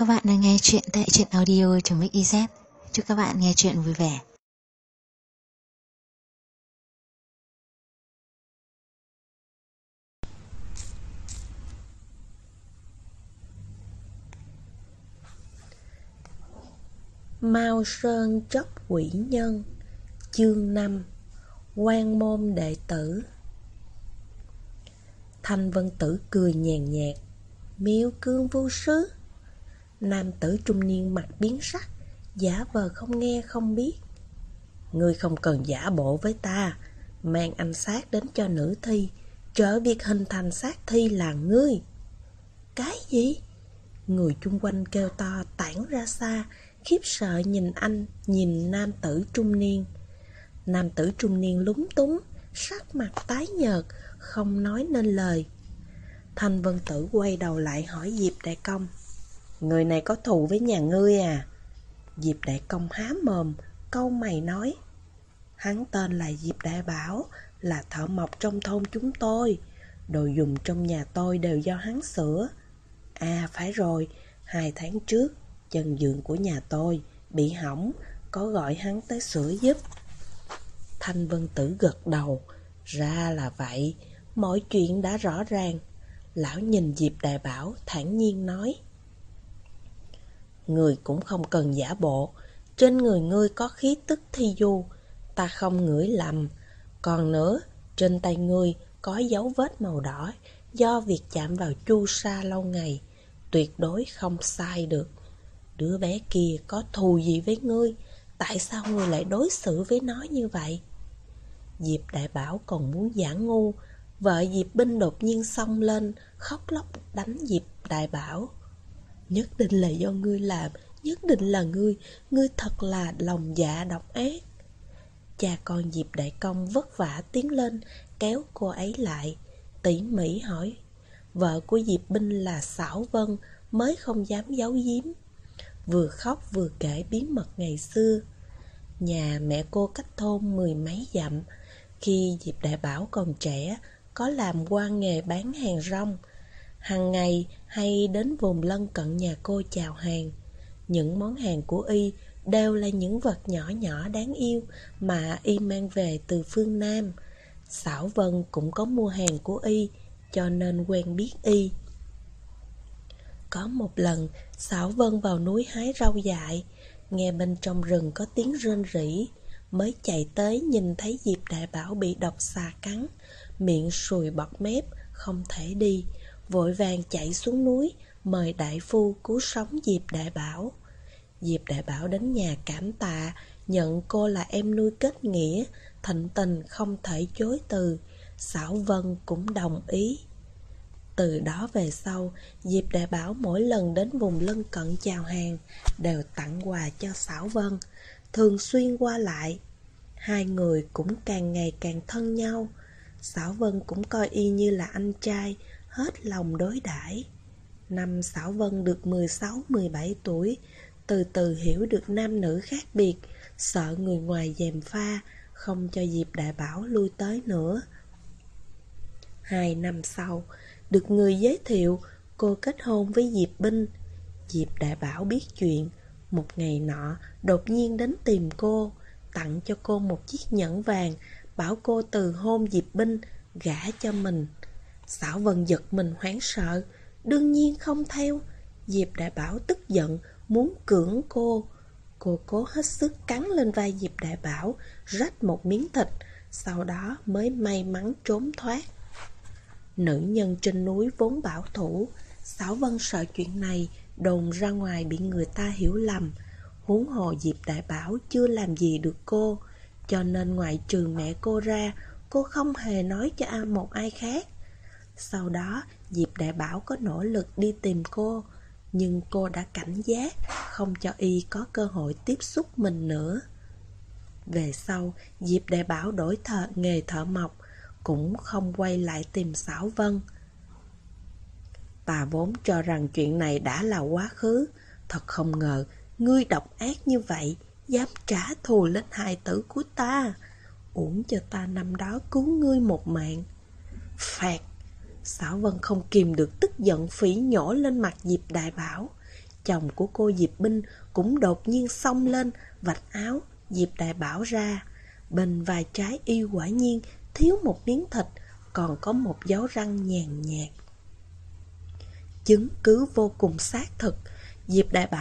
Các bạn đang nghe chuyện tại truyện audio.mix.iz. Chúc các bạn nghe chuyện vui vẻ. Mao Sơn chóc quỷ nhân. Chương 5. Quan môn đệ tử. Thanh Vân Tử cười nhàn nhạt. Miêu cương vô sứ. Nam tử trung niên mặt biến sắc, giả vờ không nghe không biết. Ngươi không cần giả bộ với ta, mang anh xác đến cho nữ thi, trở việc hình thành xác thi là ngươi. Cái gì? Người chung quanh kêu to tản ra xa, khiếp sợ nhìn anh, nhìn nam tử trung niên. Nam tử trung niên lúng túng, sắc mặt tái nhợt, không nói nên lời. Thanh Vân Tử quay đầu lại hỏi Diệp Đại Công. Người này có thù với nhà ngươi à? Diệp Đại Công há mồm, câu mày nói. Hắn tên là Diệp Đại Bảo, là thợ mộc trong thôn chúng tôi. Đồ dùng trong nhà tôi đều do hắn sửa. À phải rồi, 2 tháng trước, chân giường của nhà tôi bị hỏng, có gọi hắn tới sửa giúp. Thanh Vân Tử gật đầu. Ra là vậy, mọi chuyện đã rõ ràng. Lão nhìn Diệp Đại Bảo thản nhiên nói. Người cũng không cần giả bộ, trên người ngươi có khí tức thi du, ta không ngửi lầm. Còn nữa, trên tay ngươi có dấu vết màu đỏ do việc chạm vào chu sa lâu ngày, tuyệt đối không sai được. Đứa bé kia có thù gì với ngươi? Tại sao ngươi lại đối xử với nó như vậy? Diệp Đại Bảo còn muốn giả ngu, vợ Diệp Binh đột nhiên xông lên, khóc lóc đánh Diệp Đại Bảo. Nhất định là do ngươi làm, nhất định là ngươi thật là lòng dạ độc ác. Cha con Diệp Đại Công vất vả tiến lên, kéo cô ấy lại, tỉ mỉ hỏi. Vợ của Diệp Binh là Xảo Vân, mới không dám giấu giếm. Vừa khóc vừa kể bí mật ngày xưa. Nhà mẹ cô cách thôn 10 mấy dặm. Khi Diệp Đại Bảo còn trẻ, có làm qua nghề bán hàng rong. Hàng ngày hay đến vùng lân cận nhà cô chào hàng. Những món hàng của y đều là những vật nhỏ nhỏ đáng yêu mà y mang về từ phương Nam. Xảo Vân cũng có mua hàng của y, cho nên quen biết y. Có một lần, Xảo Vân vào núi hái rau dại, nghe bên trong rừng có tiếng rên rỉ, mới chạy tới nhìn thấy Diệp Đại Bảo bị độc xà cắn, miệng sùi bọt mép, không thể đi, vội vàng chạy xuống núi, mời đại phu cứu sống Diệp Đại Bảo. Diệp Đại Bảo đến nhà cảm tạ, nhận cô là em nuôi kết nghĩa, thịnh tình không thể chối từ. Xảo Vân cũng đồng ý. Từ đó về sau, Diệp Đại Bảo mỗi lần đến vùng lân cận chào hàng đều tặng quà cho Xảo Vân, thường xuyên qua lại. Hai người cũng càng ngày càng thân nhau. Xảo Vân cũng coi y như là anh trai, hết lòng đối đãi. Năm Xảo Vân được 16-17 tuổi, từ từ hiểu được nam nữ khác biệt, sợ người ngoài gièm pha, không cho Diệp Đại Bảo lui tới nữa. 2 năm sau, được người giới thiệu, cô kết hôn với Diệp Binh. Diệp Đại Bảo biết chuyện, một ngày nọ đột nhiên đến tìm cô, tặng cho cô một chiếc nhẫn vàng, bảo cô từ hôn Diệp Binh, gả cho mình. Xảo Vân giật mình hoảng sợ, đương nhiên không theo. Diệp Đại Bảo tức giận, muốn cưỡng cô. Cô cố hết sức cắn lên vai Diệp Đại Bảo, rách một miếng thịt, sau đó mới may mắn trốn thoát. Nữ nhân trên núi vốn bảo thủ, Xảo Vân sợ chuyện này đồn ra ngoài bị người ta hiểu lầm. Huống hồ Diệp Đại Bảo chưa làm gì được cô, cho nên ngoại trừ mẹ cô ra, cô không hề nói cho một ai khác. Sau đó Diệp Đại Bảo có nỗ lực đi tìm cô, nhưng cô đã cảnh giác, không cho y có cơ hội tiếp xúc mình nữa. Về sau, Diệp Đại Bảo đổi nghề thợ mộc, cũng không quay lại tìm Xảo Vân. Ta vốn cho rằng chuyện này đã là quá khứ, thật không ngờ ngươi độc ác như vậy, dám trả thù lên hài tử của ta. Uổng cho ta năm đó cứu ngươi một mạng. Phạt! Xảo Vân không kìm được tức giận phỉ nhổ lên mặt Diệp Đại Bảo. Chồng của cô Diệp Binh cũng đột nhiên xông lên, vạch áo Diệp Đại Bảo ra. Bên vai trái y quả nhiên thiếu một miếng thịt, còn có một dấu răng nhàn nhạt. Chứng cứ vô cùng xác thực. Diệp Đại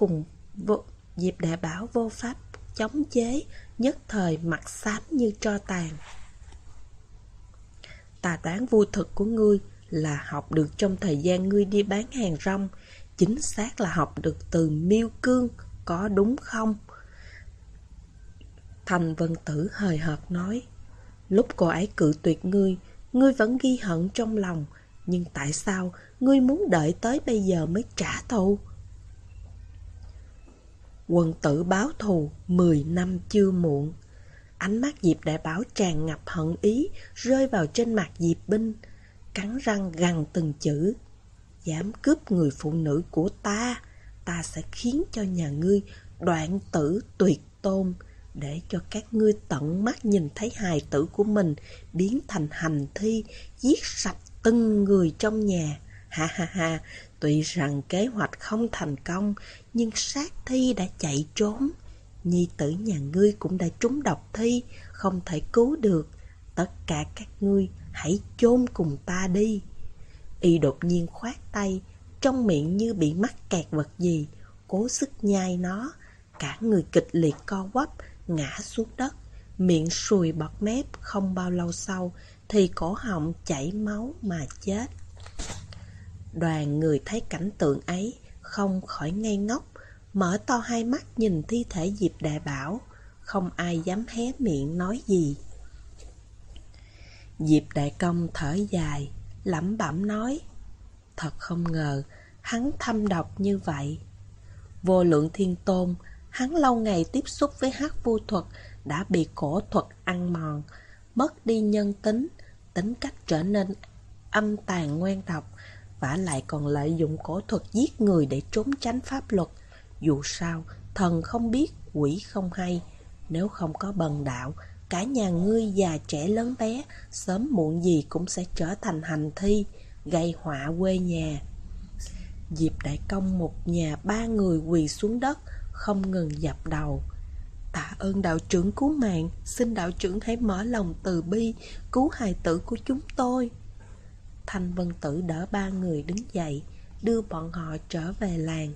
Bảo vô pháp chống chế, nhất thời mặt xám như tro tàn. Ta đoán vô thực của ngươi là học được trong thời gian ngươi đi bán hàng rong, chính xác là học được từ Miêu Cương, có đúng không? Thanh Vân Tử hời hợt nói, lúc cô ấy cự tuyệt ngươi, ngươi vẫn ghi hận trong lòng, nhưng tại sao ngươi muốn đợi tới bây giờ mới trả thù? Quân tử báo thù 10 năm chưa muộn. Ánh mắt Diệp Đại Bảo tràn ngập hận ý rơi vào trên mặt Diệp Binh, cắn răng gằn từng chữ. Dám cướp người phụ nữ của ta, ta sẽ khiến cho nhà ngươi đoạn tử tuyệt tôn, để cho các ngươi tận mắt nhìn thấy hài tử của mình biến thành hành thi, giết sạch từng người trong nhà. Ha ha ha, tuy rằng kế hoạch không thành công, nhưng sát thi đã chạy trốn. Nhi tử nhà ngươi cũng đã trúng độc thi, không thể cứu được. Tất cả các ngươi hãy chôn cùng ta đi. Y đột nhiên khoát tay, trong miệng như bị mắc kẹt vật gì, cố sức nhai nó. Cả người kịch liệt co quắp, ngã xuống đất, miệng sùi bọt mép. Không bao lâu sau thì cổ họng chảy máu mà chết. Đoàn người thấy cảnh tượng ấy không khỏi ngây ngốc, mở to hai mắt nhìn thi thể Diệp Đại Bảo, không ai dám hé miệng nói gì. Diệp Đại Công thở dài, lẩm bẩm nói, thật không ngờ hắn thâm độc như vậy. Vô Lượng Thiên Tôn, hắn lâu ngày tiếp xúc với hắc vu thuật đã bị cổ thuật ăn mòn, mất đi nhân tính, tính cách trở nên âm tàn ngoan độc, vả lại còn lợi dụng cổ thuật giết người để trốn tránh pháp luật. Dù sao, thần không biết, quỷ không hay. Nếu không có bần đạo, cả nhà ngươi già trẻ lớn bé, sớm muộn gì cũng sẽ trở thành hành thi, gây họa quê nhà. Diệp Đại Công một nhà 3 người quỳ xuống đất, không ngừng dập đầu. Tạ ơn đạo trưởng cứu mạng, xin đạo trưởng hãy mở lòng từ bi, cứu hài tử của chúng tôi. Thanh Vân Tử đỡ 3 người đứng dậy, đưa bọn họ trở về làng.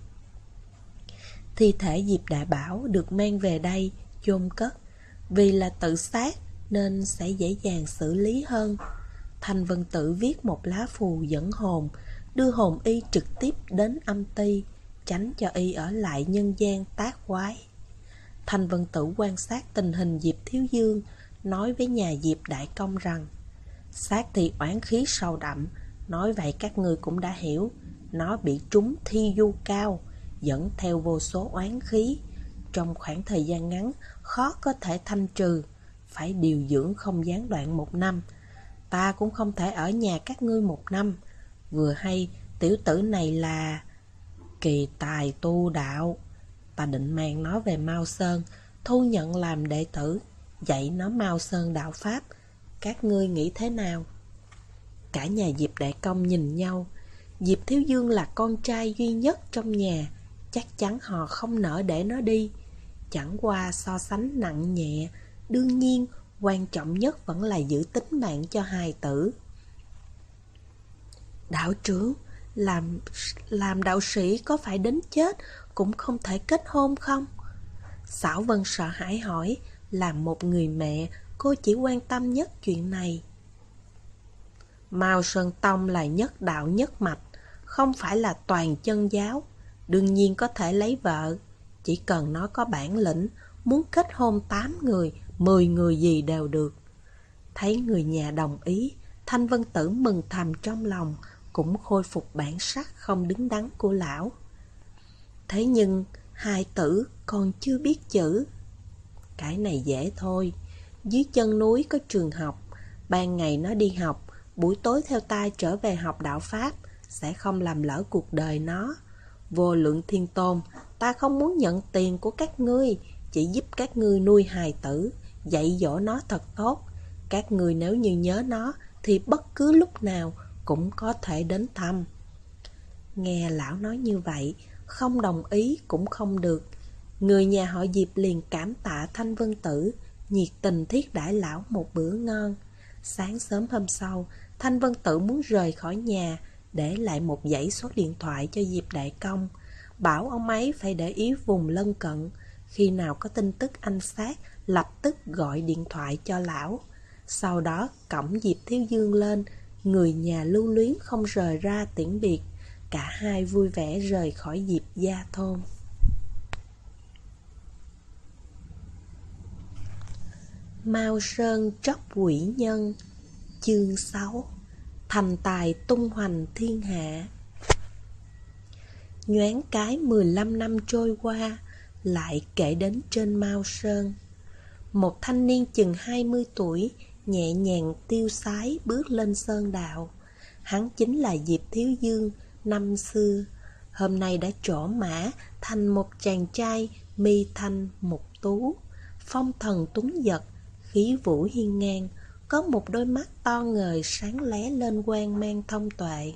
Thi thể Diệp Đại Bảo được mang về đây, chôn cất. Vì là tự sát nên sẽ dễ dàng xử lý hơn. Thanh Vân Tử viết một lá phù dẫn hồn, đưa hồn y trực tiếp đến âm ty, tránh cho y ở lại nhân gian tác quái. Thanh Vân Tử quan sát tình hình Diệp Thiếu Dương, nói với nhà Diệp Đại Công rằng, sát thì oán khí sâu đậm, nói vậy các ngươi cũng đã hiểu. Nó bị trúng thi du cao, dẫn theo vô số oán khí. Trong khoảng thời gian ngắn, khó có thể thanh trừ, phải điều dưỡng không gián đoạn 1 năm. Ta cũng không thể ở nhà các ngươi 1 năm. Vừa hay, tiểu tử này là kỳ tài tu đạo. Ta định mang nó về Mao Sơn, thu nhận làm đệ tử, dạy nó Mao Sơn đạo Pháp. Các ngươi nghĩ thế nào? Cả nhà Diệp Đại Công nhìn nhau. Diệp Thiếu Dương là con trai duy nhất trong nhà, chắc chắn họ không nỡ để nó đi. Chẳng qua so sánh nặng nhẹ, đương nhiên quan trọng nhất vẫn là giữ tính mạng cho hài tử. Đạo trưởng, làm đạo sĩ có phải đến chết cũng không thể kết hôn không? Xảo Vân sợ hãi hỏi. Làm một người mẹ, cô chỉ quan tâm nhất chuyện này. Mao Sơn Tông là nhất đạo nhất mạch, không phải là toàn chân giáo, đương nhiên có thể lấy vợ. Chỉ cần nó có bản lĩnh, muốn kết hôn 8 người, 10 người gì đều được. Thấy người nhà đồng ý, Thanh Vân Tử mừng thầm trong lòng, cũng khôi phục bản sắc không đứng đắn của lão. Thế nhưng hài tử còn chưa biết chữ. Cái này dễ thôi. Dưới chân núi có trường học, ban ngày nó đi học, buổi tối theo ta trở về học đạo Pháp, sẽ không làm lỡ cuộc đời nó. Vô Lượng Thiên Tôn, ta không muốn nhận tiền của các ngươi, chỉ giúp các ngươi nuôi hài tử, dạy dỗ nó thật tốt. Các ngươi nếu như nhớ nó, thì bất cứ lúc nào cũng có thể đến thăm. Nghe lão nói như vậy, không đồng ý cũng không được. Người nhà họ Diệp liền cảm tạ Thanh Vân Tử, nhiệt tình thiết đãi lão một bữa ngon. Sáng sớm hôm sau, Thanh Vân Tử muốn rời khỏi nhà, để lại một dãy số điện thoại cho Diệp Đại Công, bảo ông ấy phải để ý vùng lân cận, khi nào có tin tức anh xác lập tức gọi điện thoại cho lão. Sau đó cõng Diệp Thiếu Dương lên, người nhà lưu luyến không rời ra tiễn biệt. Cả hai vui vẻ rời khỏi Diệp gia thôn. Mao Sơn tróc quỷ nhân. Chương 6. Thành tài tung hoành thiên hạ. Nhoáng cái 15 năm trôi qua, lại kể đến trên Mao Sơn. Một thanh niên chừng 20 tuổi, nhẹ nhàng tiêu sái bước lên sơn đạo. Hắn chính là Diệp Thiếu Dương năm xưa. Hôm nay đã trổ mã thành một chàng trai mi thanh mục tú, phong thần tuấn giật, khí vũ hiên ngang, có một đôi mắt to ngời sáng lé lên quang mang thông tuệ.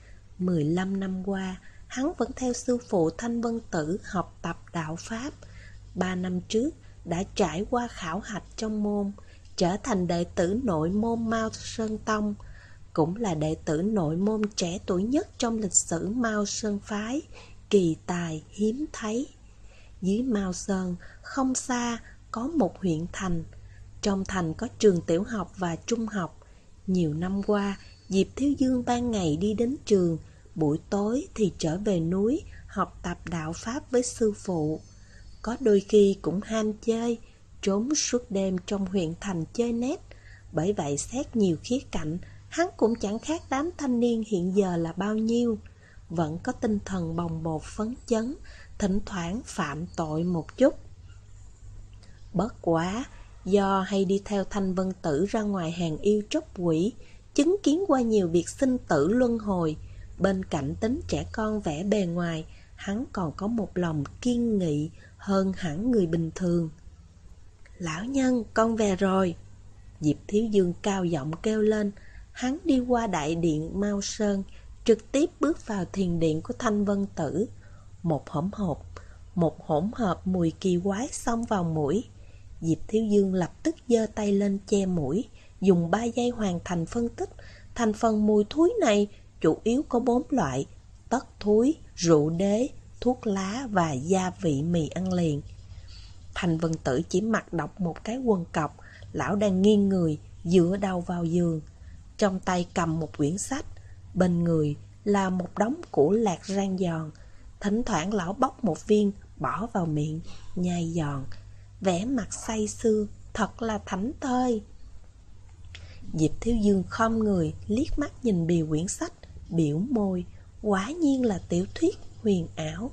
15 năm qua, hắn vẫn theo sư phụ Thanh Vân Tử học tập đạo Pháp. 3 năm trước đã trải qua khảo hạch trong môn, trở thành đệ tử nội môn Mao Sơn Tông, cũng là đệ tử nội môn trẻ tuổi nhất trong lịch sử Mao Sơn Phái, kỳ tài hiếm thấy. Dưới Mao Sơn, không xa, có một huyện thành. Trong thành có trường tiểu học và trung học. Nhiều năm qua, Diệp Thiếu Dương ban ngày đi đến trường, buổi tối thì trở về núi học tập đạo Pháp với sư phụ. Có đôi khi cũng ham chơi, trốn suốt đêm trong huyện thành chơi net. Bởi vậy xét nhiều khía cạnh, hắn cũng chẳng khác đám thanh niên hiện giờ là bao nhiêu. Vẫn có tinh thần bồng bột phấn chấn, thỉnh thoảng phạm tội một chút. Bất quá, do hay đi theo Thanh Vân Tử ra ngoài hàng yêu tróc quỷ, chứng kiến qua nhiều việc sinh tử luân hồi, bên cạnh tính trẻ con vẻ bề ngoài, hắn còn có một lòng kiên nghị hơn hẳn người bình thường. Lão nhân, con về rồi. Diệp Thiếu Dương cao giọng kêu lên. Hắn đi qua đại điện Mao Sơn, trực tiếp bước vào thiền điện của Thanh Vân Tử. Một hỗn hợp mùi kỳ quái xông vào mũi. Diệp Thiếu Dương lập tức giơ tay lên che mũi, dùng 3 giây hoàn thành phân tích. Thành phần mùi thúi này chủ yếu có 4 loại: tất thúi, rượu đế, thuốc lá và gia vị mì ăn liền. Thanh Vân Tử chỉ mặc đọc một cái quần cọc. Lão đang nghiêng người, dựa đầu vào giường, trong tay cầm một quyển sách, bên người là một đống củ lạc rang giòn. Thỉnh thoảng lão bóc một viên, bỏ vào miệng, nhai giòn, vẻ mặt say sưa, thật là thảnh thơi. Diệp Thiếu Dương khom người, liếc mắt nhìn bìa quyển sách, biểu môi, quả nhiên là tiểu thuyết huyền ảo.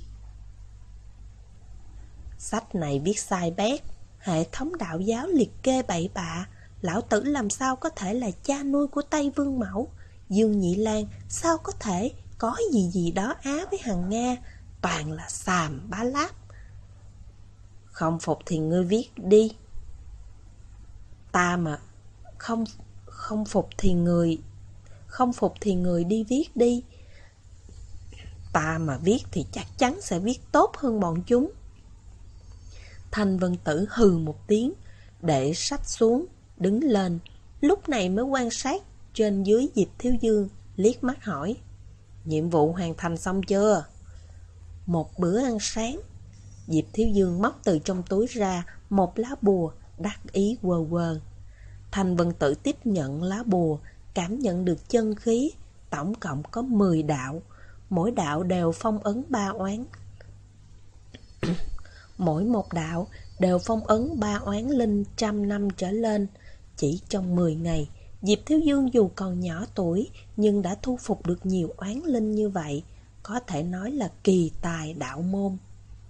Sách này viết sai bét, hệ thống đạo giáo liệt kê bậy bạ. Lão Tử làm sao có thể là cha nuôi của Tây Vương Mẫu? Dương Nhị Lang sao có thể có gì đó Á với Hằng Nga? Toàn là xàm bá láp. Không phục thì ngươi viết đi. Ta mà không phục thì người đi viết đi. Ta mà viết thì chắc chắn sẽ viết tốt hơn bọn chúng. Thanh Vân Tử hừ một tiếng, để sách xuống, đứng lên, lúc này mới quan sát trên dưới Diệp Thiếu Dương, liếc mắt hỏi: nhiệm vụ hoàn thành xong chưa? Một bữa ăn sáng. Diệp Thiếu Dương móc từ trong túi ra một lá bùa, đắc ý quơ quơ. Thanh Vân Tử tiếp nhận lá bùa, cảm nhận được chân khí, tổng cộng có 10 đạo, mỗi đạo đều phong ấn 3 oán. Mỗi một đạo đều phong ấn 3 oán linh 100 năm trở lên. Chỉ trong 10 ngày, Diệp Thiếu Dương dù còn nhỏ tuổi nhưng đã thu phục được nhiều oán linh như vậy, có thể nói là kỳ tài đạo môn.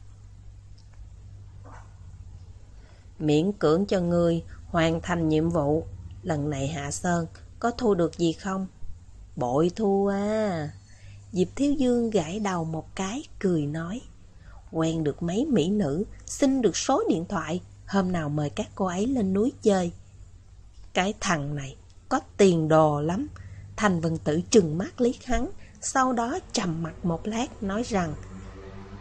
Miễn cưỡng cho ngươi hoàn thành nhiệm vụ, lần này hạ sơn có thu được gì không? Bội thu à. Diệp Thiếu Dương gãi đầu một cái, cười nói: quen được mấy mỹ nữ, xin được số điện thoại, hôm nào mời các cô ấy lên núi chơi. Cái thằng này có tiền đồ lắm. Thanh Vân Tử trừng mắt liếc hắn, sau đó trầm mặt một lát nói rằng: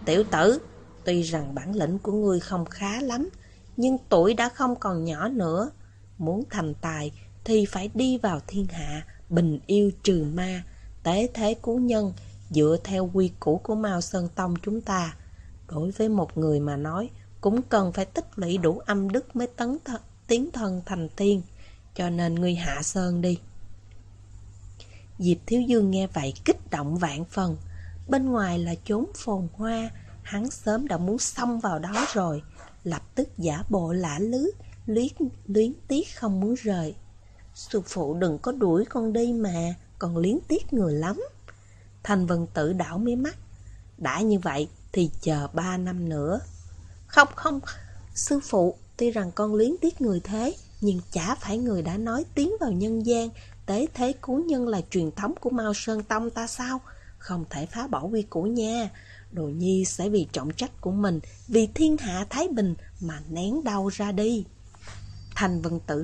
Tiểu tử, tuy rằng bản lĩnh của ngươi không khá lắm, nhưng tuổi đã không còn nhỏ nữa. Muốn thành tài thì phải đi vào thiên hạ, bình yêu trừ ma, tế thế cứu nhân, dựa theo quy củ của Mao Sơn Tông chúng ta. Đối với một người mà nói, cũng cần phải tích lũy đủ âm đức mới tiến thân thành tiên. Cho nên ngươi hạ sơn đi. Diệp Thiếu Dương nghe vậy kích động vạn phần. Bên ngoài là chốn phồn hoa, hắn sớm đã muốn xông vào đó rồi. Lập tức giả bộ lả lứ, luyến tiếc không muốn rời. Sư phụ đừng có đuổi con đi mà, còn luyến tiếc người lắm. Thanh Vân Tử đảo mí mắt. Đã như vậy thì chờ 3 năm nữa. Không, sư phụ, tuy rằng con luyến tiếc người thế, nhưng chả phải người đã nói tiến vào nhân gian, tế thế cứu nhân là truyền thống của Mao Sơn Tông ta sao? Không thể phá bỏ quy củ nha. Đồ nhi sẽ vì trọng trách của mình, vì thiên hạ thái bình mà nén đau ra đi. Thanh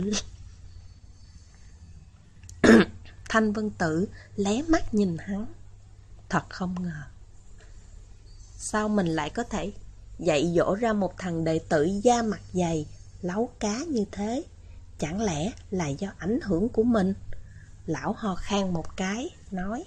Vân Tử lé mắt nhìn hắn. Thật không ngờ, sao mình lại có thể dạy dỗ ra một thằng đệ tử da mặt dày, láu cá như thế? Chẳng lẽ là do ảnh hưởng của mình? Lão ho khan một cái, nói: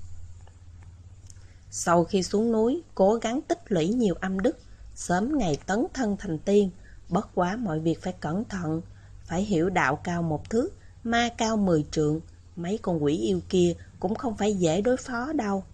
sau khi xuống núi, cố gắng tích lũy nhiều âm đức, sớm ngày tấn thân thành tiên. Bất quá mọi việc phải cẩn thận, phải hiểu đạo cao 1 thước, ma cao 10 trượng. Mấy con quỷ yêu kia cũng không phải dễ đối phó đâu.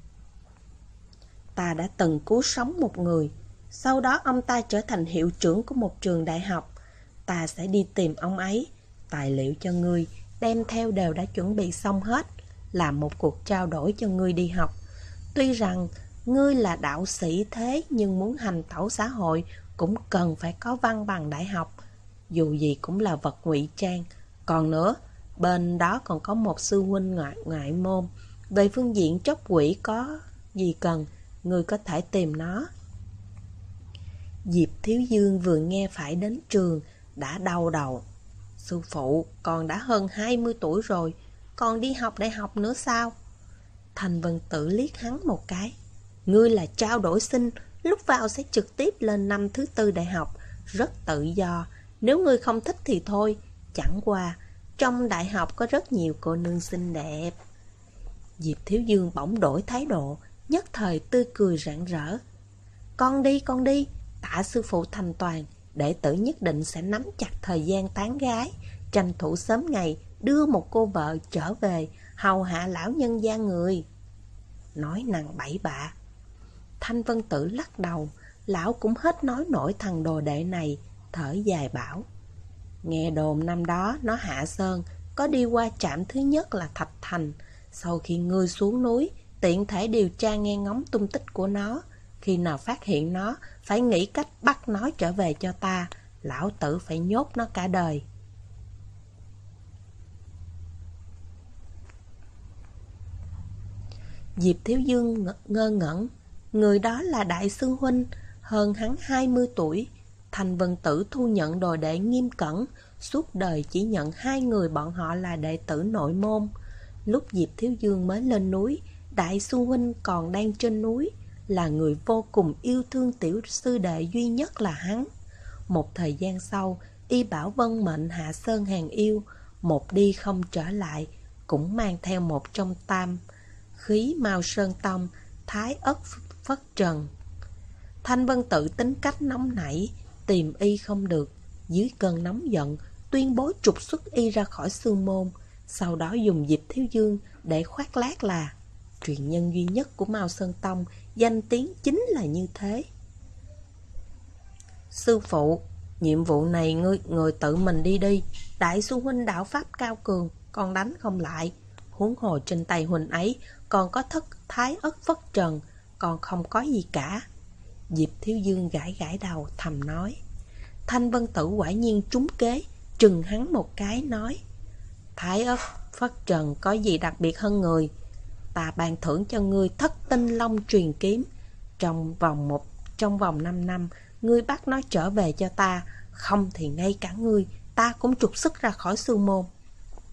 Ta đã từng cứu sống một người, sau đó ông ta trở thành hiệu trưởng của một trường đại học. Ta sẽ đi tìm ông ấy. Tài liệu cho ngươi đem theo đều đã chuẩn bị xong hết, làm một cuộc trao đổi cho ngươi đi học. Tuy rằng ngươi là đạo sĩ thế, nhưng muốn hành tẩu xã hội cũng cần phải có văn bằng đại học. Dù gì cũng là vật ngụy trang. Còn nữa, bên đó còn có một sư huynh ngoại môn. Về phương diện tróc quỷ có gì cần, ngươi có thể tìm nó. Diệp Thiếu Dương vừa nghe phải đến trường đã đau đầu. Sư phụ, con đã hơn 20 tuổi rồi, còn đi học đại học nữa sao? Thanh Vân Tử liếc hắn một cái. Ngươi là trao đổi sinh, lúc vào sẽ trực tiếp lên năm thứ 4 đại học, rất tự do. Nếu ngươi không thích thì thôi. Chẳng qua, trong đại học có rất nhiều cô nương xinh đẹp. Diệp Thiếu Dương bỗng đổi thái độ, nhất thời tươi cười rạng rỡ. Con đi, tạ sư phụ thành toàn, đệ tử nhất định sẽ nắm chặt thời gian tán gái, tranh thủ sớm ngày đưa một cô vợ trở về, hầu hạ lão nhân gia người. Nói năng bậy bạ. Thanh Vân Tử lắc đầu, lão cũng hết nói nổi thằng đồ đệ này, thở dài bảo. Nghe đồn năm đó nó hạ sơn, có đi qua trạm thứ nhất là Thạch Thành. Sau khi ngươi xuống núi, tiện thể điều tra nghe ngóng tung tích của nó. Khi nào phát hiện nó, phải nghĩ cách bắt nó trở về cho ta. Lão tử phải nhốt nó cả đời. Diệp Thiếu Dương ngơ ngẩn. Người đó là đại sư huynh, hơn hắn 20 tuổi. Thanh Vân Tử thu nhận đồ đệ nghiêm cẩn, suốt đời chỉ nhận 2 người bọn họ là đệ tử nội môn. Lúc Diệp Thiếu Dương mới lên núi, đại sư huynh còn đang trên núi, là người vô cùng yêu thương tiểu sư đệ duy nhất là hắn. Một thời gian sau, y bảo vân mệnh hạ sơn hàng yêu, một đi không trở lại, cũng mang theo một trong tam khí Mao Sơn Tông, Thái Ất Phất Trần. Thanh Vân Tự tính cách nóng nảy, tìm y không được, dưới cơn nóng giận, tuyên bố trục xuất y ra khỏi sư môn, sau đó dùng Diệp Thiếu Dương để khoác lác là truyền nhân duy nhất của Mao Sơn Tông, danh tiếng chính là như thế. Sư phụ, nhiệm vụ này người tự mình đi, đại sư huynh đạo pháp cao cường, con đánh không lại. Huống hồ trên tay huynh ấy còn có thất Thái Ất Phất Trần, còn không có gì cả. Diệp Thiếu Dương gãi đầu thầm nói. Thanh Vân Tử quả nhiên trúng kế, trừng hắn một cái nói. Thái Ất Phất Trần có gì đặc biệt hơn người? Ta ban thưởng cho ngươi Thất Tinh Long truyền kiếm. Trong vòng 5 năm, ngươi bắt nó trở về cho ta, không thì ngay cả ngươi, ta cũng trục xuất ra khỏi sư môn.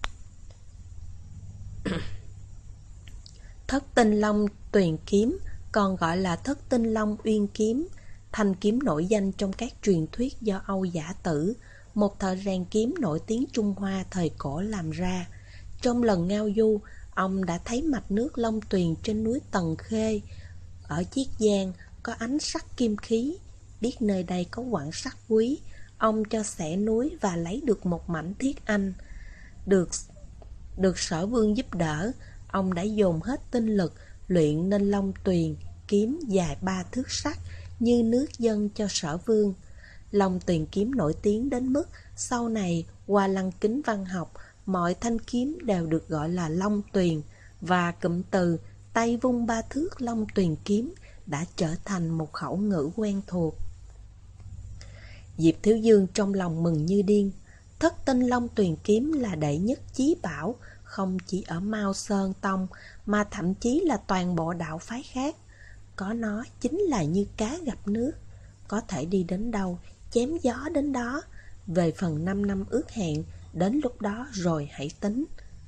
Thất Tinh Long truyền kiếm còn gọi là Thất Tinh Long Uyên Kiếm, thanh kiếm nổi danh trong các truyền thuyết do Âu Giả Tử, một thợ rèn kiếm nổi tiếng Trung Hoa thời cổ làm ra. Trong lần ngao du, ông đã thấy mạch nước Long Tuyền trên núi Tần Khê. Ở Chiết Giang có ánh sắc kim khí, biết nơi đây có quặng sắt quý, ông cho xẻ núi và lấy được một mảnh thiết anh. Được Sở Vương giúp đỡ, ông đã dồn hết tinh lực luyện nên Long Tuyền kiếm dài 3 thước sắt như nước dâng cho Sở Vương. Long Tuyền kiếm nổi tiếng đến mức sau này qua lăng kính văn học, mọi thanh kiếm đều được gọi là Long Tuyền, và cụm từ tay vung 3 thước Long Tuyền kiếm đã trở thành một khẩu ngữ quen thuộc. Diệp Thiếu Dương trong lòng mừng như điên. Thất Tinh Long Tuyền kiếm là đệ nhất chí bảo, không chỉ ở Mao Sơn Tông mà thậm chí là toàn bộ đạo phái khác. Có nó chính là như cá gặp nước, có thể đi đến đâu, chém gió đến đó. Về phần 5 năm ước hẹn, đến lúc đó rồi hãy tính.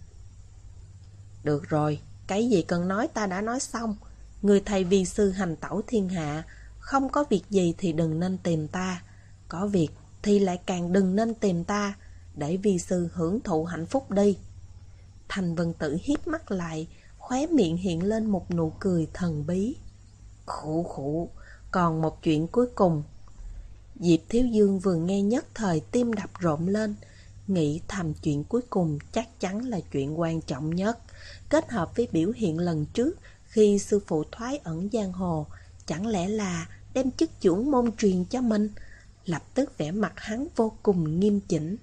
Được rồi, cái gì cần nói ta đã nói xong. Người thầy vi sư hành tẩu thiên hạ, không có việc gì thì đừng nên tìm ta, có việc thì lại càng đừng nên tìm ta, để vi sư hưởng thụ hạnh phúc đi. Thanh Vân Tử híp mắt lại, khóe miệng hiện lên một nụ cười thần bí. Khụ khụ, còn một chuyện cuối cùng. Diệp Thiếu Dương vừa nghe nhất thời tim đập rộn lên, nghĩ thầm chuyện cuối cùng chắc chắn là chuyện quan trọng nhất. Kết hợp với biểu hiện lần trước khi sư phụ thoái ẩn giang hồ, chẳng lẽ là đem chức trưởng môn truyền cho mình? Lập tức vẻ mặt hắn vô cùng nghiêm chỉnh.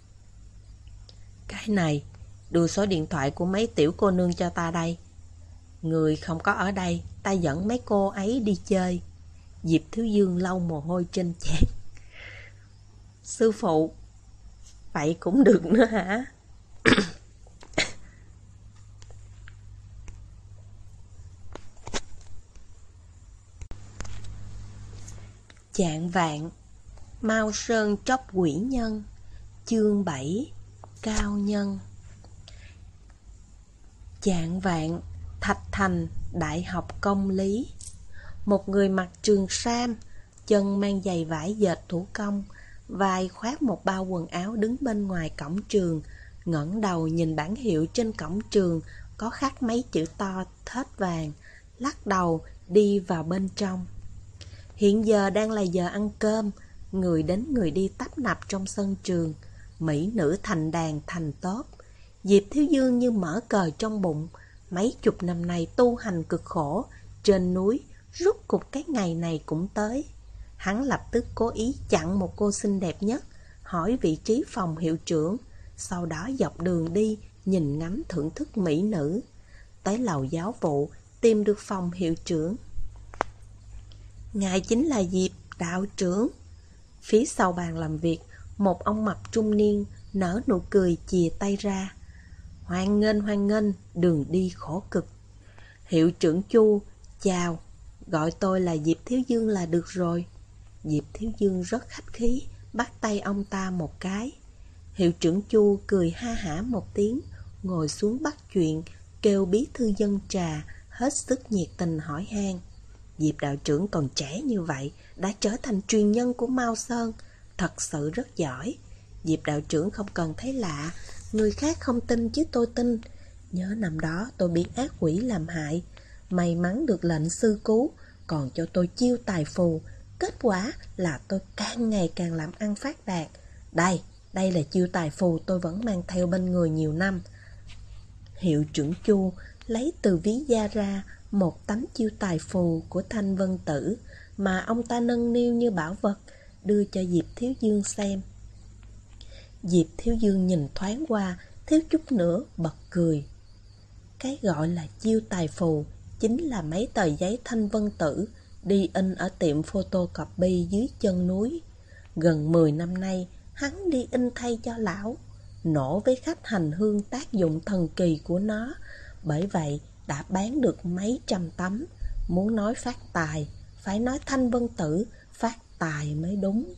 Cái này, đưa số điện thoại của mấy tiểu cô nương cho ta đây. Người không có ở đây, ta dẫn mấy cô ấy đi chơi. Diệp Thiếu Dương lau mồ hôi trên trán. Sư phụ, vậy cũng được nữa hả? Chạng vạn, Mao Sơn tróc quỷ nhân. Chương 7, Cao nhân. Chạng vạn, Thạch Thành, Đại học Công lý. Một người mặc trường sam, chân mang giày vải dệt thủ công, vai khoác một bao quần áo đứng bên ngoài cổng trường, ngẩng đầu nhìn bảng hiệu trên cổng trường có khắc mấy chữ to thết vàng, lắc đầu đi vào bên trong. Hiện giờ đang là giờ ăn cơm, người đến người đi tấp nập trong sân trường, mỹ nữ thành đàn thành tốt. Diệp Thiếu Dương như mở cờ trong bụng, mấy chục năm nay tu hành cực khổ trên núi, rút cục cái ngày này cũng tới. Hắn lập tức cố ý chặn một cô xinh đẹp nhất, hỏi vị trí phòng hiệu trưởng, sau đó dọc đường đi nhìn ngắm thưởng thức mỹ nữ. Tới lầu giáo vụ, tìm được phòng hiệu trưởng. Ngài chính là Diệp đạo trưởng. Phía sau bàn làm việc, một ông mập trung niên nở nụ cười chìa tay ra. Hoan nghênh, đường đi khổ cực. Hiệu trưởng Chu, chào, gọi tôi là Diệp Thiếu Dương là được rồi. Diệp Thiếu Dương rất khách khí, bắt tay ông ta một cái. Hiệu trưởng Chu cười ha hả một tiếng, ngồi xuống bắt chuyện, kêu bí thư dân trà, hết sức nhiệt tình hỏi han. Diệp đạo trưởng còn trẻ như vậy, đã trở thành truyền nhân của Mao Sơn, thật sự rất giỏi. Diệp đạo trưởng không cần thấy lạ, người khác không tin chứ tôi tin. Nhớ năm đó tôi bị ác quỷ làm hại, may mắn được lệnh sư cứu, còn cho tôi chiêu tài phù. Kết quả là tôi càng ngày càng làm ăn phát đạt. Đây là chiêu tài phù tôi vẫn mang theo bên người nhiều năm. Hiệu trưởng Chu lấy từ ví da ra một tấm chiêu tài phù của Thanh Vân Tử mà ông ta nâng niu như bảo vật, đưa cho Diệp Thiếu Dương xem. Diệp Thiếu Dương nhìn thoáng qua, thiếu chút nữa bật cười. Cái gọi là chiêu tài phù chính là mấy tờ giấy Thanh Vân Tử đi in ở tiệm photocopy dưới chân núi. Gần 10 năm nay, hắn đi in thay cho lão, nổ với khách hành hương tác dụng thần kỳ của nó. Bởi vậy đã bán được mấy trăm tấm. Muốn nói phát tài, phải nói Thanh Vân Tử phát tài mới đúng.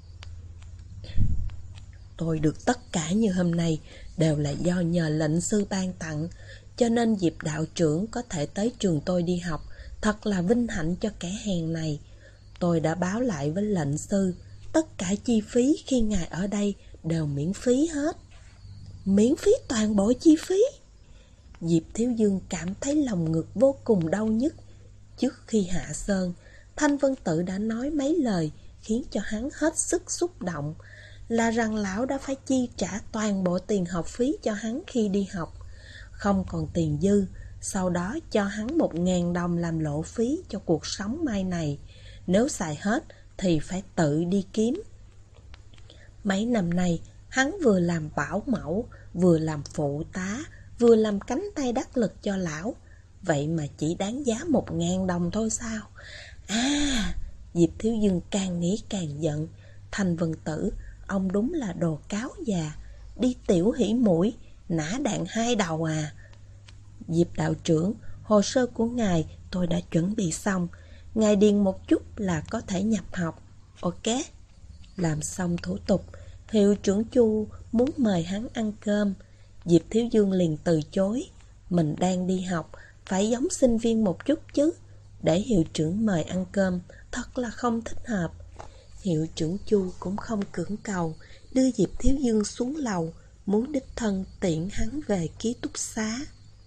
Tôi được tất cả như hôm nay đều là do nhờ lệnh sư ban tặng, cho nên Diệp đạo trưởng có thể tới trường tôi đi học, Thật là vinh hạnh cho kẻ hèn này. Tôi đã báo lại với lệnh sư, tất cả chi phí khi ngài ở đây đều miễn phí hết. Miễn phí toàn bộ chi phí? Diệp Thiếu Dương cảm thấy lòng ngực vô cùng đau nhức. Trước khi hạ sơn, Thanh Vân Tự đã nói mấy lời khiến cho hắn hết sức xúc động, là rằng lão đã phải chi trả toàn bộ tiền học phí cho hắn khi đi học, không còn tiền dư, sau đó cho hắn 1.000 đồng làm lộ phí cho cuộc sống mai này. Nếu xài hết thì phải tự đi kiếm. Mấy năm nay, hắn vừa làm bảo mẫu, vừa làm phụ tá, vừa làm cánh tay đắc lực cho lão. Vậy mà chỉ đáng giá 1.000 đồng thôi sao? Diệp Thiếu Dương càng nghĩ càng giận. Thanh Vân Tử, ông đúng là đồ cáo già, đi tiểu hỉ mũi, nã đạn 2 đầu à. Diệp đạo trưởng, hồ sơ của ngài tôi đã chuẩn bị xong, ngài điền một chút là có thể nhập học. Ok. Làm xong thủ tục, hiệu trưởng Chu muốn mời hắn ăn cơm. Diệp Thiếu Dương liền từ chối. Mình đang đi học, phải giống sinh viên một chút chứ. Để hiệu trưởng mời ăn cơm thật là không thích hợp. Hiệu trưởng Chu cũng không cưỡng cầu, đưa Diệp Thiếu Dương xuống lầu, muốn đích thân tiễn hắn về ký túc xá.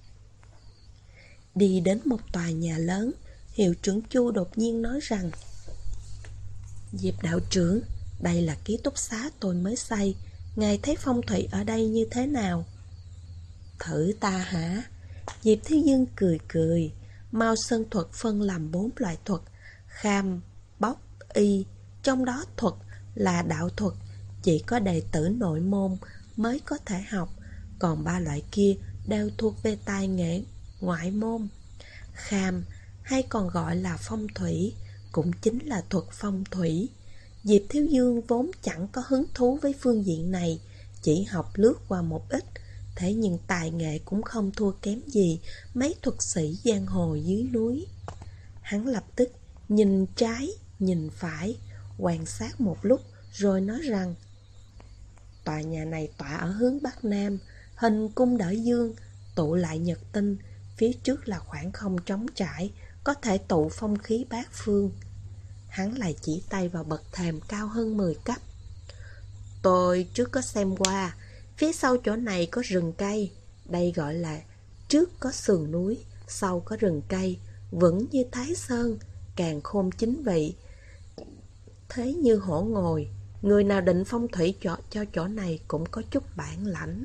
Đi đến một tòa nhà lớn, hiệu trưởng Chu đột nhiên nói rằng: Diệp đạo trưởng, đây là ký túc xá tôi mới xây, ngài thấy phong thủy ở đây như thế nào? Thử ta hả? Diệp Thiếu Dương cười cười. Mao Sơn thuật phân làm 4 loại thuật: kham, bóc, y. Trong đó thuật là đạo thuật, chỉ có đệ tử nội môn mới có thể học, còn 3 loại kia đều thuộc về tài nghệ ngoại môn. Kham, hay còn gọi là phong thủy, cũng chính là thuật phong thủy. Diệp Thiếu Dương vốn chẳng có hứng thú với phương diện này, chỉ học lướt qua một ít. Thế nhưng tài nghệ cũng không thua kém gì mấy thuật sĩ giang hồ dưới núi. Hắn lập tức nhìn trái, nhìn phải, quan sát một lúc rồi nói rằng: tòa nhà này tọa ở hướng Bắc Nam, hình cung đỡ dương, tụ lại nhật tinh, phía trước là khoảng không trống trải, có thể tụ phong khí bát phương. Hắn lại chỉ tay vào bậc thềm cao hơn 10 cấp. Tôi trước có xem qua, phía sau chỗ này có rừng cây, đây gọi là trước có sườn núi, sau có rừng cây, vững như Thái Sơn, càng khôn chính vị, thế như hổ ngồi. Người nào định phong thủy cho chỗ này cũng có chút bản lãnh.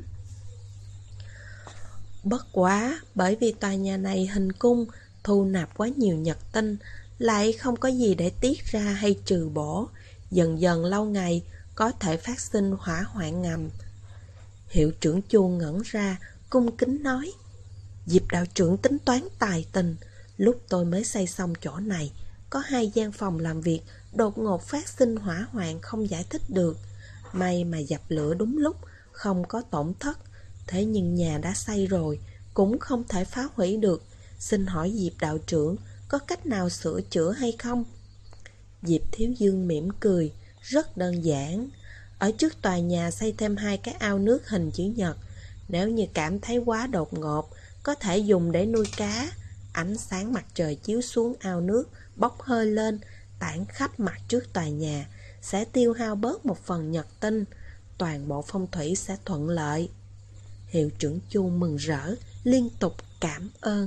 Bất quá, bởi vì tòa nhà này hình cung, thu nạp quá nhiều nhật tinh, lại không có gì để tiết ra hay trừ bổ, dần dần lâu ngày có thể phát sinh hỏa hoạn ngầm. Hiệu trưởng Chu ngẩn ra, cung kính nói: Diệp đạo trưởng tính toán tài tình. Lúc tôi mới xây xong chỗ này, có 2 gian phòng làm việc đột ngột phát sinh hỏa hoạn không giải thích được. May mà dập lửa đúng lúc, không có tổn thất. Thế nhưng nhà đã xây rồi, cũng không thể phá hủy được. Xin hỏi Diệp đạo trưởng có cách nào sửa chữa hay không? Diệp Thiếu Dương mỉm cười: rất đơn giản. Ở trước tòa nhà xây thêm 2 cái ao nước hình chữ nhật. Nếu như cảm thấy quá đột ngột, có thể dùng để nuôi cá. Ánh sáng mặt trời chiếu xuống ao nước, bốc hơi lên, tản khắp mặt trước tòa nhà, sẽ tiêu hao bớt một phần nhật tinh. Toàn bộ phong thủy sẽ thuận lợi. Hiệu trưởng Chu mừng rỡ, liên tục cảm ơn.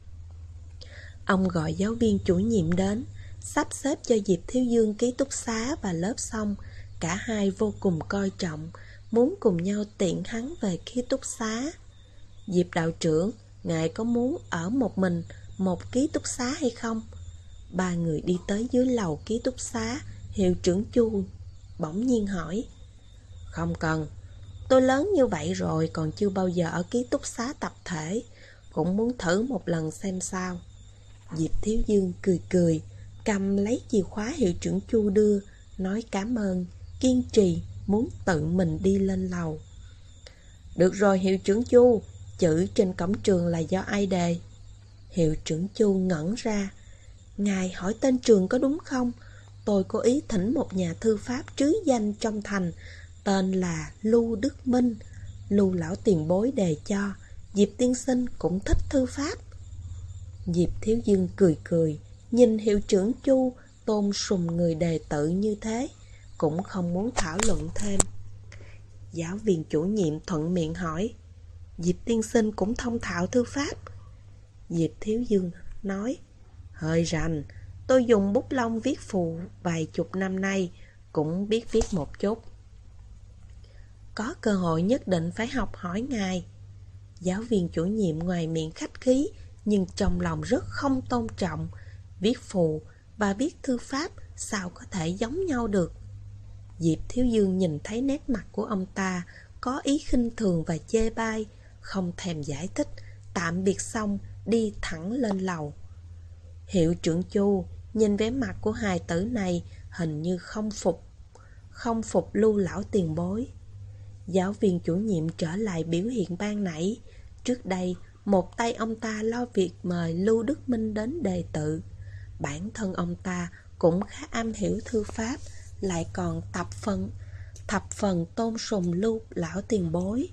Ông gọi giáo viên chủ nhiệm đến, sắp xếp cho Diệp Thiếu Dương ký túc xá và lớp xong. Cả hai vô cùng coi trọng, muốn cùng nhau tiện hắn về ký túc xá. Diệp đạo trưởng, ngài có muốn ở một mình một ký túc xá hay không? 3 người đi tới dưới lầu ký túc xá. Hiệu trưởng Chu bỗng nhiên hỏi: Không cần, tôi lớn như vậy rồi, còn chưa bao giờ ở ký túc xá tập thể, cũng muốn thử một lần xem sao. Diệp Thiếu Dương cười cười, cầm lấy chìa khóa hiệu trưởng Chu đưa, nói cảm ơn, kiên trì muốn tự mình đi lên lầu. Được rồi hiệu trưởng Chu, chữ trên cổng trường là do ai đề? Hiệu trưởng Chu ngẩn ra. Ngài hỏi tên trường có đúng không? Tôi có ý thỉnh một nhà thư pháp trứ danh trong thành, tên là Lưu Đức Minh. Lưu lão tiền bối đề cho. Diệp tiên sinh cũng thích thư pháp. Diệp Thiếu Dương cười cười, nhìn hiệu trưởng Chu tôn sùng người đề tự như thế, cũng không muốn thảo luận thêm. Giáo viên chủ nhiệm thuận miệng hỏi, Diệp tiên sinh cũng thông thạo thư pháp? Diệp Thiếu Dương nói, hơi rành, tôi dùng bút lông viết phù vài chục năm nay, cũng biết viết một chút. Có cơ hội nhất định phải học hỏi ngài. Giáo viên chủ nhiệm ngoài miệng khách khí, nhưng trong lòng rất không tôn trọng. Viết phù và viết thư pháp sao có thể giống nhau được. Diệp Thiếu Dương nhìn thấy nét mặt của ông ta có ý khinh thường và chê bai, không thèm giải thích, tạm biệt xong đi thẳng lên lầu. Hiệu trưởng Chu nhìn vẻ mặt của hài tử này hình như không phục Lưu lão tiền bối. Giáo viên chủ nhiệm trở lại biểu hiện ban nãy. Trước đây, một tay ông ta lo việc mời Lưu Đức Minh đến đề tự. Bản thân ông ta cũng khá am hiểu thư pháp, lại còn thập phần tôn sùng Lưu lão tiền bối.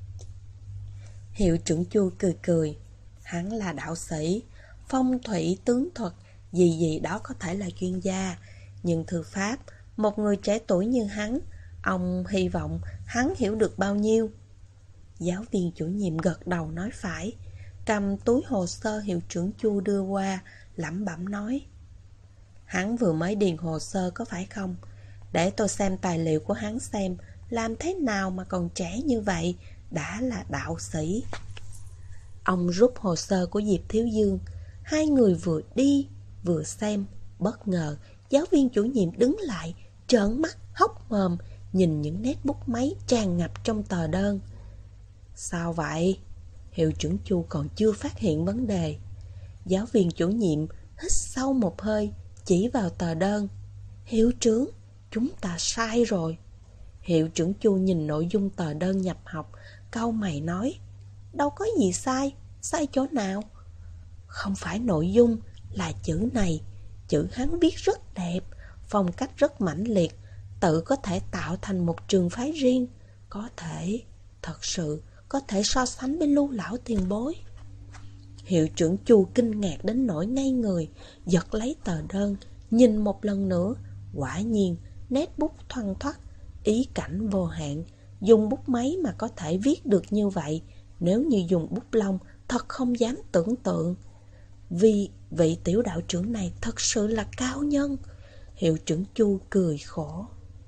Hiệu trưởng Chu cười cười, hắn là đạo sĩ, phong thủy tướng thuật, gì đó có thể là chuyên gia, nhưng thư pháp, một người trẻ tuổi như hắn, ông hy vọng hắn hiểu được bao nhiêu? Giáo viên chủ nhiệm gật đầu nói phải, cầm túi hồ sơ hiệu trưởng Chu đưa qua, lẩm bẩm nói, hắn vừa mới điền hồ sơ có phải không? Để tôi xem tài liệu của hắn xem, làm thế nào mà còn trẻ như vậy, đã là đạo sĩ. Ông rút hồ sơ của Diệp Thiếu Dương, hai người vừa đi vừa xem, bất ngờ giáo viên chủ nhiệm đứng lại, trợn mắt hốc mồm, nhìn những nét bút máy tràn ngập trong tờ đơn. Sao vậy? Hiệu trưởng Chu còn chưa phát hiện vấn đề. Giáo viên chủ nhiệm hít sâu một hơi, chỉ vào tờ đơn. Hiệu trưởng, chúng ta sai rồi. Hiệu trưởng Chu nhìn nội dung tờ đơn nhập học, cau mày nói, đâu có gì sai, sai chỗ nào? Không phải nội dung, là chữ này. Chữ hắn viết rất đẹp, phong cách rất mãnh liệt, tự có thể tạo thành một trường phái riêng, thật sự có thể so sánh với Lưu lão tiền bối. Hiệu trưởng Chu kinh ngạc đến nỗi ngây người, giật lấy tờ đơn, nhìn một lần nữa, quả nhiên nét bút thoăn thoắt, ý cảnh vô hạn. Dùng bút máy mà có thể viết được như vậy, nếu như dùng bút lông thật không dám tưởng tượng. Vì vị tiểu đạo trưởng này thật sự là cao nhân. Hiệu trưởng Chu cười khổ.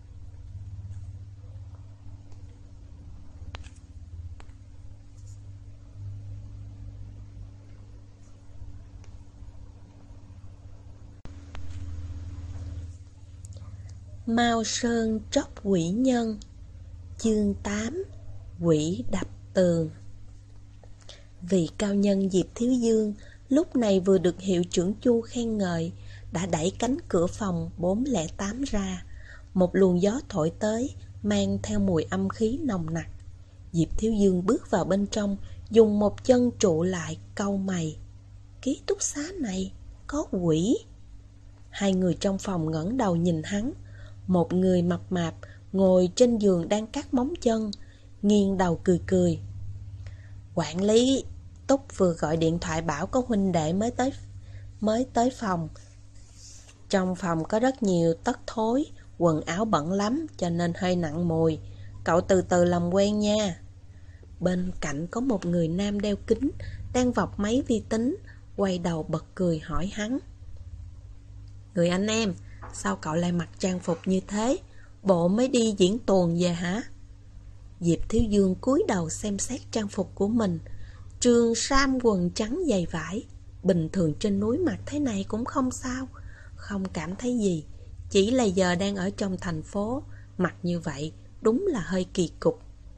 Mao Sơn tróc quỷ nhân. Chương 8. Quỷ đập tường. Vị cao nhân Diệp Thiếu Dương lúc này vừa được hiệu trưởng Chu khen ngợi, đã đẩy cánh cửa phòng 408 ra. Một luồng gió thổi tới, mang theo mùi âm khí nồng nặc. Diệp Thiếu Dương bước vào bên trong, dùng một chân trụ lại, cau mày. Ký túc xá này có quỷ. Hai người trong phòng ngẩng đầu nhìn hắn. Một người mập mạp ngồi trên giường đang cắt móng chân, nghiêng đầu cười cười. Quản lý Túc vừa gọi điện thoại bảo có huynh đệ mới tới phòng. Trong phòng có rất nhiều tất thối, quần áo bẩn lắm cho nên hơi nặng mùi. Cậu từ từ làm quen nha. Bên cạnh có một người nam đeo kính, đang vọc máy vi tính, quay đầu bật cười hỏi hắn. Người anh em, sao cậu lại mặc trang phục như thế? Bộ mới đi diễn tuồng về hả? Diệp Thiếu Dương cúi đầu xem xét trang phục của mình. Trường sam quần trắng dày vải, bình thường trên núi mặc thế này cũng không sao, không cảm thấy gì. Chỉ là giờ đang ở trong thành phố, mặc như vậy đúng là hơi kỳ cục.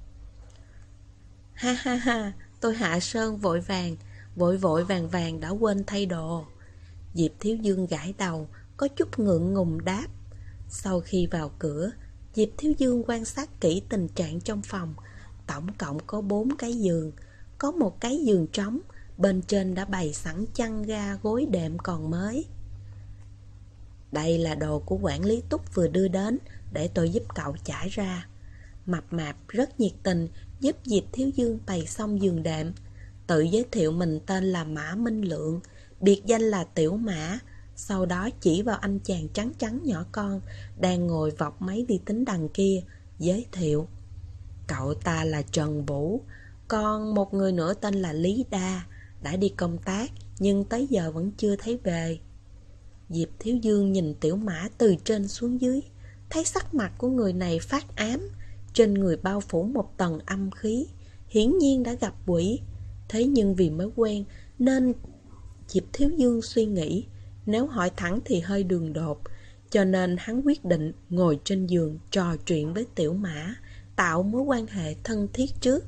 Ha ha ha, tôi hạ sơn vội vàng đã quên thay đồ. Diệp Thiếu Dương gãi đầu, có chút ngượng ngùng đáp. Sau khi vào cửa, Diệp Thiếu Dương quan sát kỹ tình trạng trong phòng. Tổng cộng có 4 cái giường. Có một cái giường trống, bên trên đã bày sẵn chăn ga gối đệm còn mới. Đây là đồ của quản lý Túc vừa đưa đến, để tôi giúp cậu trải ra. Mập mạp rất nhiệt tình giúp Diệp Thiếu Dương bày xong giường đệm. Tự giới thiệu mình tên là Mã Minh Lượng, biệt danh là Tiểu Mã. Sau đó chỉ vào anh chàng trắng trắng nhỏ con đang ngồi vọc máy vi tính đằng kia, giới thiệu. Cậu ta là Trần Vũ, còn một người nữa tên là Lý Đa, đã đi công tác nhưng tới giờ vẫn chưa thấy về. Diệp Thiếu Dương nhìn Tiểu Mã từ trên xuống dưới, thấy sắc mặt của người này phát ám, trên người bao phủ một tầng âm khí, hiển nhiên đã gặp quỷ. Thế nhưng vì mới quen nên Diệp Thiếu Dương suy nghĩ, nếu hỏi thẳng thì hơi đường đột, cho nên hắn quyết định ngồi trên giường trò chuyện với Tiểu Mã, tạo mối quan hệ thân thiết trước.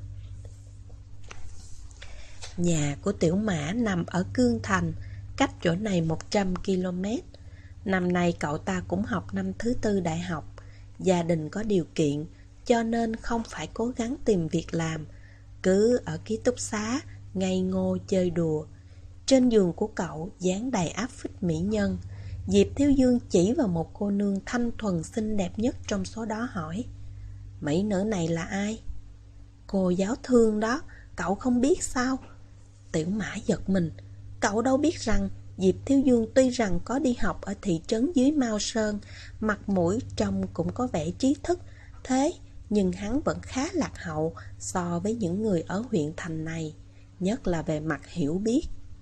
Nhà của Tiểu Mã nằm ở Cương Thành, cách chỗ này 100 km. Năm nay cậu ta cũng học năm thứ 4 đại học. Gia đình có điều kiện, cho nên không phải cố gắng tìm việc làm, cứ ở ký túc xá, ngây ngô chơi đùa. Trên giường của cậu dán đầy áp phích mỹ nhân. Diệp Thiếu Dương chỉ vào một cô nương thanh thuần xinh đẹp nhất trong số đó hỏi, mỹ nữ này là ai? Cô giáo Thương đó, cậu không biết sao? Tiểu Mã giật mình, cậu đâu biết rằng Diệp Thiếu Dương tuy rằng có đi học ở thị trấn dưới Mao Sơn, mặt mũi trông cũng có vẻ trí thức, thế nhưng hắn vẫn khá lạc hậu so với những người ở huyện thành này, nhất là về mặt hiểu biết.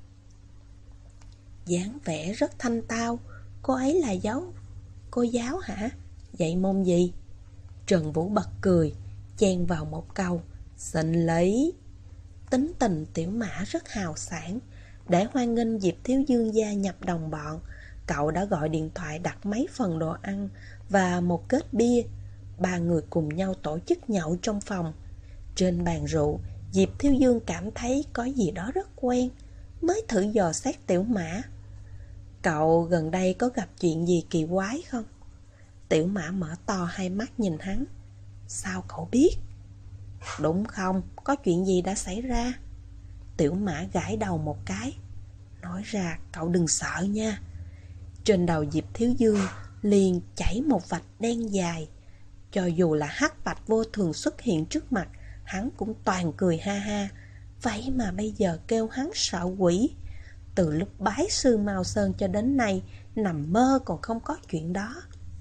Dáng vẻ rất thanh tao. Cô ấy là cô giáo hả? Dạy môn gì? Trần Vũ bật cười, chen vào một câu, xin lấy. Tính tình Tiểu Mã rất hào sảng. Để hoan nghênh Diệp Thiếu Dương gia nhập đồng bọn, cậu đã gọi điện thoại đặt mấy phần đồ ăn và một kết bia. Ba người cùng nhau tổ chức nhậu trong phòng. Trên bàn rượu, Diệp Thiếu Dương cảm thấy có gì đó rất quen, mới thử dò xét Tiểu Mã. Cậu gần đây có gặp chuyện gì kỳ quái không? Tiểu Mã mở to hai mắt nhìn hắn. Sao cậu biết? Đúng không? Có chuyện gì đã xảy ra? Tiểu Mã gãi đầu một cái. Nói ra cậu đừng sợ nha. Trên đầu Diệp Thiếu Dương liền chảy một vạch đen dài. Cho dù là hắc bạch vô thường xuất hiện trước mặt, hắn cũng toàn cười ha ha. Vậy mà bây giờ kêu hắn sợ quỷ. Từ lúc bái sư Mao Sơn cho đến nay, nằm mơ còn không có chuyện đó.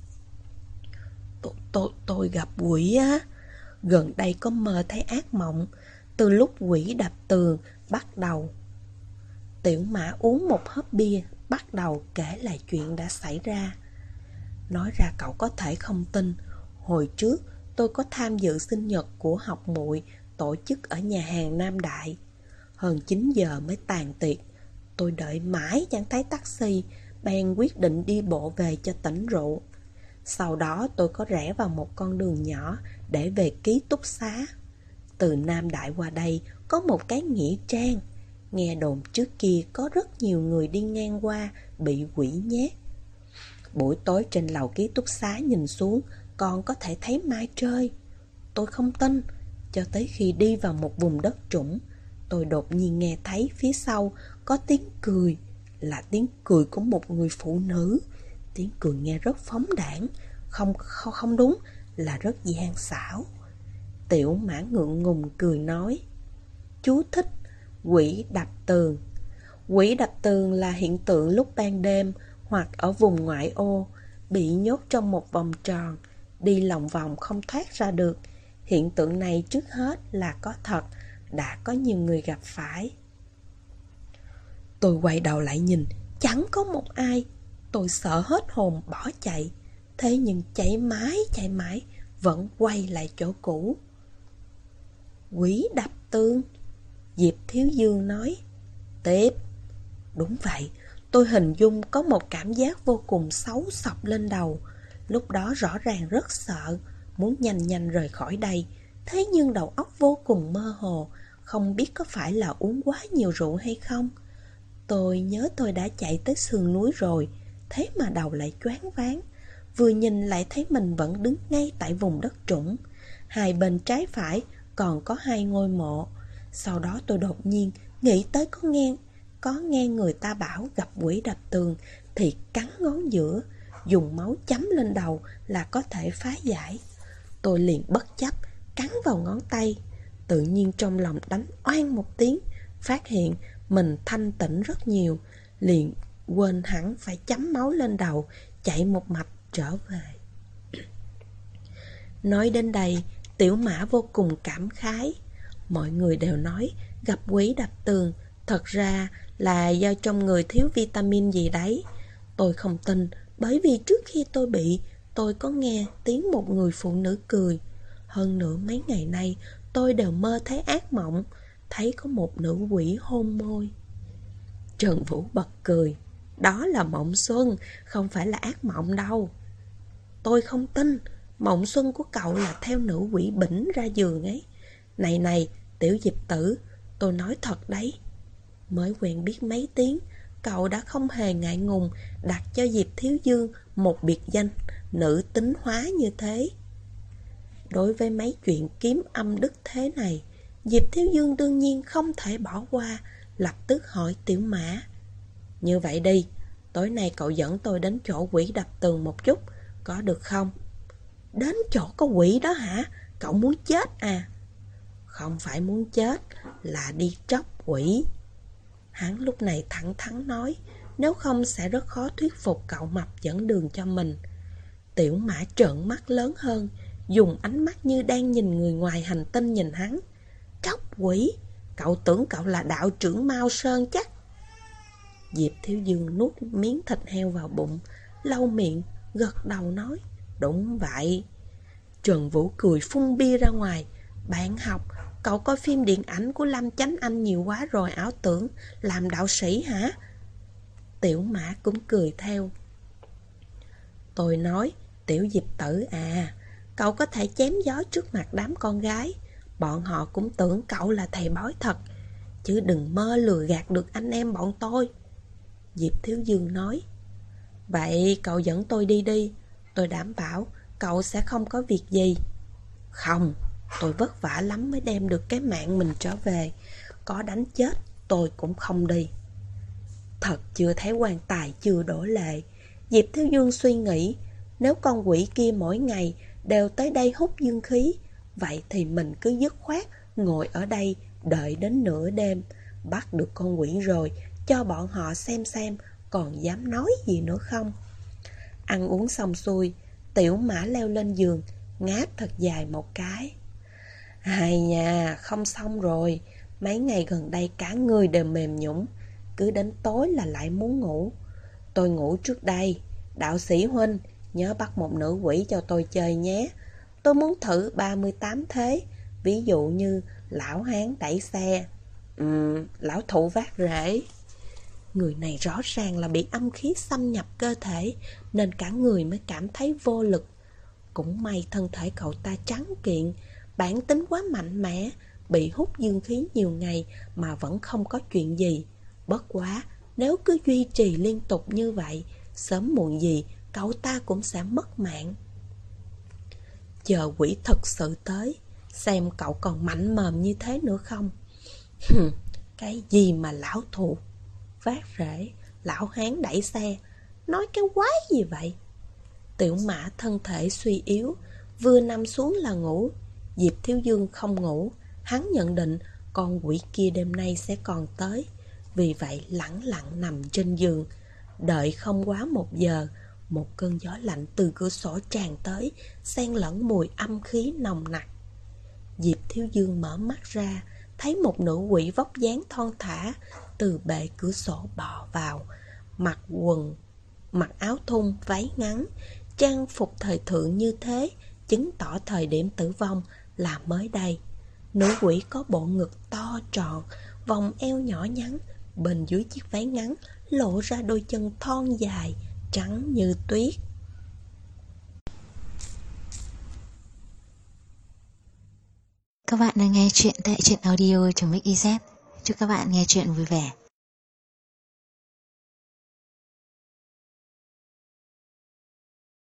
Tôi gặp quỷ á. Gần đây có mơ thấy ác mộng. Từ lúc quỷ đập tường bắt đầu. Tiểu Mã uống một hớp bia, bắt đầu kể lại chuyện đã xảy ra. Nói ra cậu có thể không tin. Hồi trước tôi có tham dự sinh nhật của học muội tổ chức ở nhà hàng Nam Đại. Hơn 9 giờ mới tàn tiệc. Tôi đợi mãi chẳng thấy taxi, bèn quyết định đi bộ về cho tỉnh rượu. Sau đó tôi có rẽ vào một con đường nhỏ để về ký túc xá. Từ Nam Đại qua đây có một cái nghĩa trang. Nghe đồn trước kia có rất nhiều người đi ngang qua bị quỷ nhét. Buổi tối trên lầu ký túc xá nhìn xuống còn có thể thấy mai trơi. Tôi không tin, cho tới khi đi vào một vùng đất trũng, tôi đột nhiên nghe thấy phía sau có tiếng cười, là tiếng cười của một người phụ nữ. Tiếng cười nghe rất phóng đãng, không đúng, là rất gian xảo. Tiểu Mã ngượng ngùng cười nói. Chú thích: quỷ đập tường. Quỷ đập tường là hiện tượng lúc ban đêm hoặc ở vùng ngoại ô, bị nhốt trong một vòng tròn, đi lòng vòng không thoát ra được. Hiện tượng này trước hết là có thật, đã có nhiều người gặp phải. Tôi quay đầu lại nhìn, chẳng có một ai. Tôi sợ hết hồn bỏ chạy. Thế nhưng chạy mãi, vẫn quay lại chỗ cũ. Quỷ đập tường? Diệp Thiếu Dương nói. Tiếp. Đúng vậy, tôi hình dung có một cảm giác vô cùng xấu xộc lên đầu. Lúc đó rõ ràng rất sợ, muốn nhanh rời khỏi đây. Thế nhưng đầu óc vô cùng mơ hồ, không biết có phải là uống quá nhiều rượu hay không. Tôi nhớ tôi đã chạy tới sườn núi rồi, thế mà đầu lại choáng váng. Vừa nhìn lại thấy mình vẫn đứng ngay tại vùng đất trũng. Hai bên trái phải còn có hai ngôi mộ. Sau đó tôi đột nhiên nghĩ tới có nghe người ta bảo gặp quỷ đập tường thì cắn ngón giữa, dùng máu chấm lên đầu là có thể phá giải. Tôi liền bất chấp cắn vào ngón tay. Tự nhiên trong lòng đánh oang một tiếng, phát hiện mình thanh tĩnh rất nhiều, liền quên hẳn phải chấm máu lên đầu, chạy một mạch trở về. Nói đến đây, Tiểu Mã vô cùng cảm khái. Mọi người đều nói gặp quỷ đập tường, thật ra là do trong người thiếu vitamin gì đấy. Tôi không tin, bởi vì trước khi tôi bị, tôi có nghe tiếng một người phụ nữ cười. Hơn nữa mấy ngày nay tôi đều mơ thấy ác mộng, thấy có một nữ quỷ hôn môi. Trần Vũ bật cười. Đó là mộng xuân, không phải là ác mộng đâu. Tôi không tin, mộng xuân của cậu là theo nữ quỷ bỉnh ra giường ấy. Này, Tiểu Diệp Tử, tôi nói thật đấy. Mới quen biết mấy tiếng, cậu đã không hề ngại ngùng đặt cho Diệp Thiếu Dương một biệt danh nữ tính hóa như thế. Đối với mấy chuyện kiếm âm đức thế này, Diệp Thiếu Dương đương nhiên không thể bỏ qua, lập tức hỏi Tiểu Mã. Như vậy đi, tối nay cậu dẫn tôi đến chỗ quỷ đập tường một chút, có được không? Đến chỗ có quỷ đó hả? Cậu muốn chết à? Không phải muốn chết, là đi tróc quỷ. Hắn lúc này thẳng thắn nói, nếu không sẽ rất khó thuyết phục cậu mập dẫn đường cho mình. Tiểu Mã trợn mắt lớn hơn, dùng ánh mắt như đang nhìn người ngoài hành tinh nhìn hắn. Tróc quỷ? Cậu tưởng cậu là đạo trưởng Mao Sơn chắc? Diệp Thiếu Dương nuốt miếng thịt heo vào bụng, lau miệng, gật đầu nói, đúng vậy. Trần Vũ cười phun bia ra ngoài. Bạn học, cậu coi phim điện ảnh của Lâm Chánh Anh nhiều quá rồi ảo tưởng làm đạo sĩ hả? Tiểu Mã cũng cười theo. Tôi nói, Tiểu Diệp Tử à, cậu có thể chém gió trước mặt đám con gái, bọn họ cũng tưởng cậu là thầy bói thật, chứ đừng mơ lừa gạt được anh em bọn tôi. Diệp Thiếu Dương nói, vậy cậu dẫn tôi đi đi, tôi đảm bảo cậu sẽ không có việc gì. Không, tôi vất vả lắm mới đem được cái mạng mình trở về, có đánh chết tôi cũng không đi. Thật chưa thấy quan tài chưa đổ lệ. Diệp Thiếu Dương suy nghĩ, nếu con quỷ kia mỗi ngày đều tới đây hút dương khí, vậy thì mình cứ dứt khoát ngồi ở đây đợi đến nửa đêm, bắt được con quỷ rồi cho bọn họ xem còn dám nói gì nữa không. Ăn uống xong xuôi, Tiểu Mã leo lên giường, ngáp thật dài một cái. Hay nha, không xong rồi, mấy ngày gần đây cả người đều mềm nhũn, cứ đến tối là lại muốn ngủ. Tôi ngủ trước đây, đạo sĩ huynh, nhớ bắt một nữ quỷ cho tôi chơi nhé. Tôi muốn thử 38 thế, ví dụ như lão hán đẩy xe, lão thụ vác rễ. Người này rõ ràng là bị âm khí xâm nhập cơ thể, nên cả người mới cảm thấy vô lực. Cũng may thân thể cậu ta trắng kiện, bản tính quá mạnh mẽ, bị hút dương khí nhiều ngày mà vẫn không có chuyện gì. Bất quá, nếu cứ duy trì liên tục như vậy, sớm muộn gì cậu ta cũng sẽ mất mạng. Chờ quỷ thực sự tới, xem cậu còn mạnh mồm như thế nữa không. Cái gì mà lão thụ vác rễ, lão hán đẩy xe, nói cái quái gì vậy? Tiểu Mã thân thể suy yếu, vừa nằm xuống là ngủ. Diệp Thiếu Dương không ngủ, hắn nhận định con quỷ kia đêm nay sẽ còn tới, vì vậy lẳng lặng nằm trên giường. Đợi không quá 1 giờ, một cơn gió lạnh từ cửa sổ tràn tới, xen lẫn mùi âm khí nồng nặc. Diệp Thiếu Dương mở mắt ra, thấy một nữ quỷ vóc dáng thon thả từ bệ cửa sổ bò vào, mặc áo thun váy ngắn, trang phục thời thượng như thế, chứng tỏ thời điểm tử vong là mới đây. Nữ quỷ có bộ ngực to tròn, vòng eo nhỏ nhắn, bên dưới chiếc váy ngắn lộ ra đôi chân thon dài, trắng như tuyết. Các bạn đang nghe chuyện tại truyện audio.mix.iz. Chúc các bạn nghe chuyện vui vẻ.